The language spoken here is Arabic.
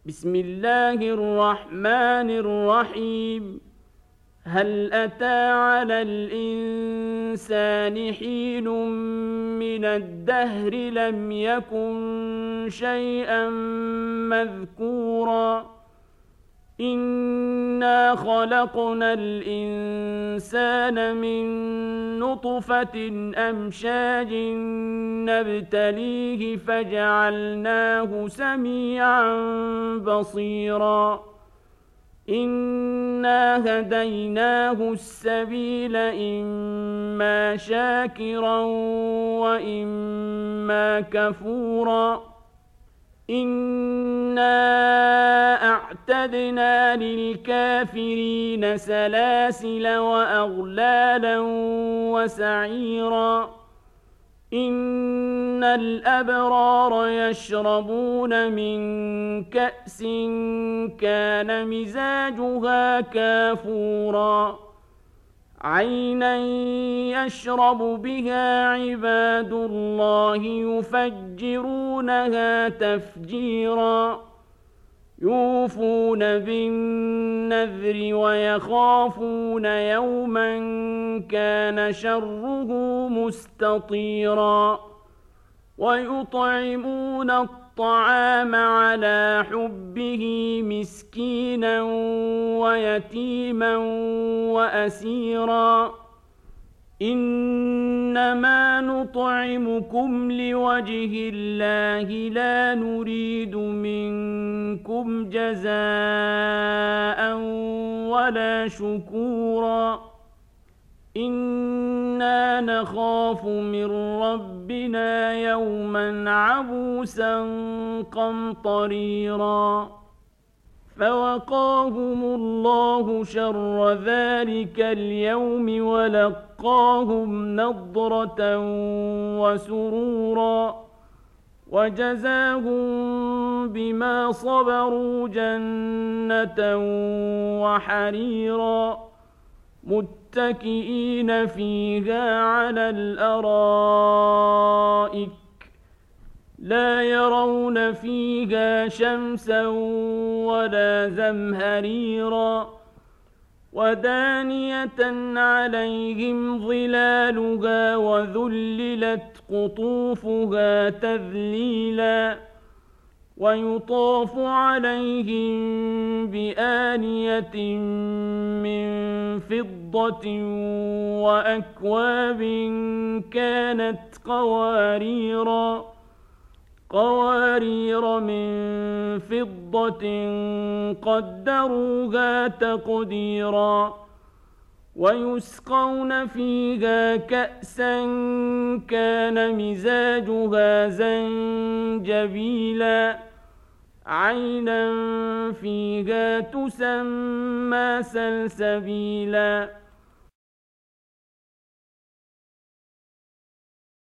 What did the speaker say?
بسم الله الرحمن الرحيم. هل أتى على الإنسان حين من الدهر لم يكن شيئا مذكورا إنا خلقنا الإنسان من نطفة أمشاج نبتليه فجعلناه سميعا بصيرا إنا هديناه السبيل إما شاكرا وإما كفورا إنا أعتدنا للكافرين سلاسل وأغلالا وسعيرا إن الأبرار يشربون من كأس كان مزاجها كافورا عينا يشرب بها عباد الله يفجرونها تفجيرا يوفون بالنذر ويخافون يوما كان شره مستطيرا ويطعمون الطعام على حبه مسكينا ويتيما وأسيرا إنما نطعمكم لوجه الله لا نريد منكم جزاء ولا شكورا إنا نخاف من ربنا يوما عبوسا قمطريرا فوقاهم الله شر ذلك اليوم ولقاهم نضرة وسرورا وجزاهم بما صبروا جنة وحريرا متكئين فيها على الأرائك لا يرون فيها شمسا ولا زمهريرا ودانية عليهم ظلالها وذللت قطوفها تذليلا ويطاف عليهم بآنية من فضة وأكواب كانت قوارير من فضة قدروها تقديرا ويسقون فيها كأسا كان مزاجها زنجبيلا عينا فيها تسمى سلسبيلا